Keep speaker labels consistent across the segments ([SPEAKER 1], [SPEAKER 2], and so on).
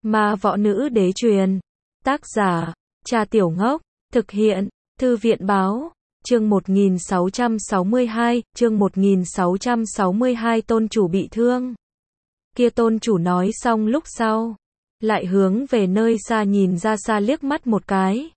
[SPEAKER 1] Ma võ nữ đế truyền. Tác giả, Trà Tiểu Ngốc. Thực hiện, Thư viện báo. Chương 1662, chương 1662 tôn chủ bị thương. Kia tôn chủ nói xong lúc sau, lại hướng về nơi xa nhìn ra xa liếc mắt một cái.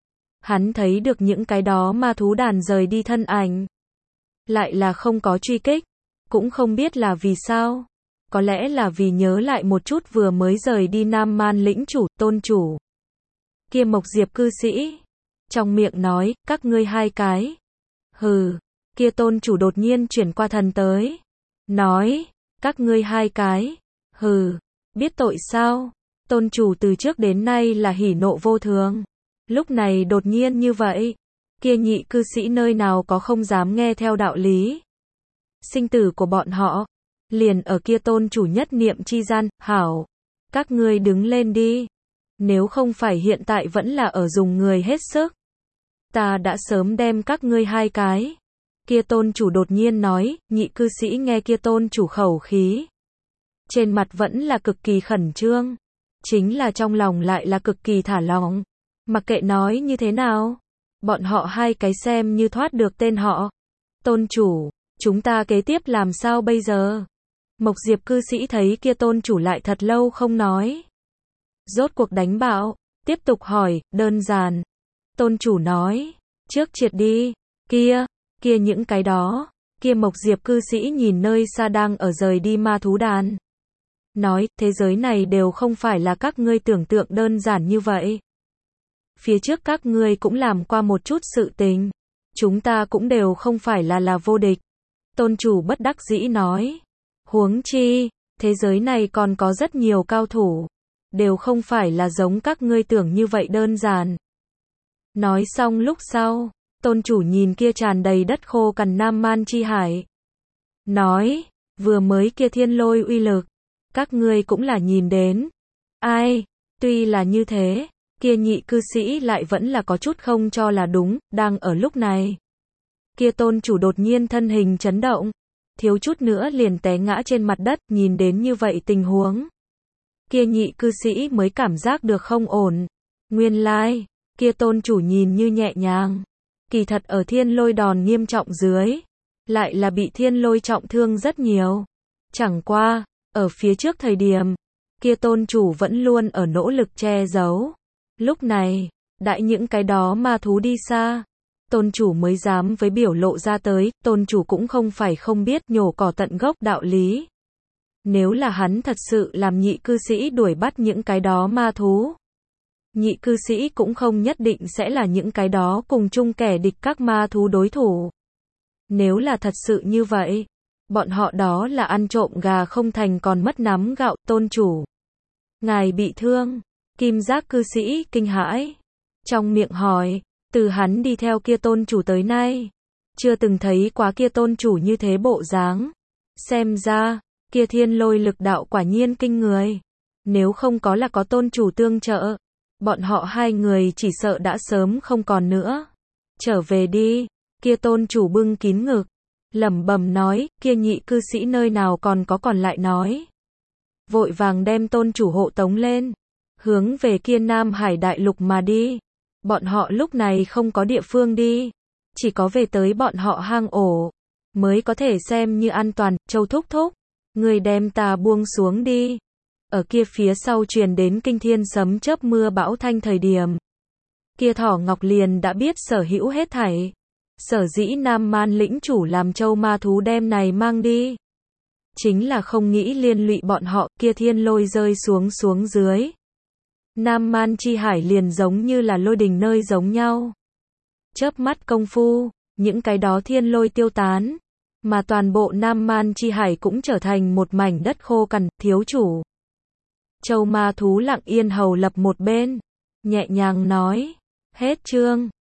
[SPEAKER 1] Hắn thấy được những cái đó ma thú đàn rời đi thân ảnh. Lại là không có truy kích, cũng không biết là vì sao. Có lẽ là vì nhớ lại một chút vừa mới rời đi Nam Man lĩnh chủ, tôn chủ. Kia Mộc Diệp cư sĩ, trong miệng nói, các ngươi hai cái. Hừ, kia tôn chủ đột nhiên chuyển qua thần tới. Nói, các ngươi hai cái. Hừ, biết tội sao? Tôn chủ từ trước đến nay là hỉ nộ vô thường. Lúc này đột nhiên như vậy. Kia nhị cư sĩ nơi nào có không dám nghe theo đạo lý. Sinh tử của bọn họ, liền ở kia tôn chủ nhất niệm chi gian, hảo. Các ngươi đứng lên đi. Nếu không phải hiện tại vẫn là ở dùng người hết sức. Ta đã sớm đem các ngươi hai cái. Kia tôn chủ đột nhiên nói, nhị cư sĩ nghe kia tôn chủ khẩu khí. Trên mặt vẫn là cực kỳ khẩn trương. Chính là trong lòng lại là cực kỳ thả lỏng. Mặc kệ nói như thế nào. Bọn họ hai cái xem như thoát được tên họ. Tôn chủ, chúng ta kế tiếp làm sao bây giờ? Mộc Diệp cư sĩ thấy kia tôn chủ lại thật lâu không nói. Rốt cuộc đánh bạo, tiếp tục hỏi, đơn giản. Tôn chủ nói, trước triệt đi, kia những cái đó, kia Mộc Diệp cư sĩ nhìn nơi xa đang ở rời đi ma thú đàn. Nói, thế giới này đều không phải là các ngươi tưởng tượng đơn giản như vậy. Phía trước các ngươi cũng làm qua một chút sự tình. Chúng ta cũng đều không phải là vô địch. Tôn chủ bất đắc dĩ nói. Huống chi, thế giới này còn có rất nhiều cao thủ. Đều không phải là giống các ngươi tưởng như vậy đơn giản. Nói xong lúc sau, tôn chủ nhìn kia tràn đầy đất khô cằn Nam Man chi hải. Nói, vừa mới kia thiên lôi uy lực. Các ngươi cũng là nhìn đến. Ai, tuy là như thế, kia nhị cư sĩ lại vẫn là có chút không cho là đúng, đang ở lúc này. Kia tôn chủ đột nhiên thân hình chấn động, thiếu chút nữa liền té ngã trên mặt đất, nhìn đến như vậy tình huống. Kia nhị cư sĩ mới cảm giác được không ổn. Nguyên lai, kia tôn chủ nhìn như nhẹ nhàng. Kỳ thật ở thiên lôi đòn nghiêm trọng dưới, lại là bị thiên lôi trọng thương rất nhiều. Chẳng qua, ở phía trước thời điểm, kia tôn chủ vẫn luôn ở nỗ lực che giấu. Lúc này, đại những cái đó ma thú đi xa, tôn chủ mới dám với biểu lộ ra tới, tôn chủ cũng không phải không biết nhổ cỏ tận gốc đạo lý. Nếu là hắn thật sự làm nhị cư sĩ đuổi bắt những cái đó ma thú, nhị cư sĩ cũng không nhất định sẽ là những cái đó cùng chung kẻ địch các ma thú đối thủ. Nếu là thật sự như vậy, bọn họ đó là ăn trộm gà không thành còn mất nắm gạo. Tôn chủ, ngài bị thương. Kim giác cư sĩ kinh hãi, trong miệng hỏi, từ hắn đi theo kia tôn chủ tới nay, chưa từng thấy quá kia tôn chủ như thế bộ dáng. Xem ra, kia thiên lôi lực đạo quả nhiên kinh người. Nếu không có là có tôn chủ tương trợ, bọn họ hai người chỉ sợ đã sớm không còn nữa. Trở về đi, kia tôn chủ bưng kín ngực, lẩm bẩm nói, kia nhị cư sĩ nơi nào còn lại nói. Vội vàng đem tôn chủ hộ tống lên, hướng về kia Nam Hải đại lục mà đi. Bọn họ lúc này không có địa phương đi, chỉ có về tới bọn họ hang ổ, mới có thể xem như an toàn. Châu thúc thúc, người đem ta buông xuống đi. Ở kia phía sau truyền đến kinh thiên sấm chớp mưa bão thanh thời điểm, kia Thỏ Ngọc liền đã biết sở hữu hết thảy. Sở dĩ Nam Man lĩnh chủ làm châu ma thú đem này mang đi, chính là không nghĩ liên lụy bọn họ. Kia thiên lôi rơi xuống dưới, Nam Man chi hải liền giống như là lôi đình nơi giống nhau. Chớp mắt công phu, những cái đó thiên lôi tiêu tán, mà toàn bộ Nam Man chi hải cũng trở thành một mảnh đất khô cằn. Thiếu chủ, châu ma thú lặng yên hầu lập một bên, nhẹ nhàng nói, hết chương.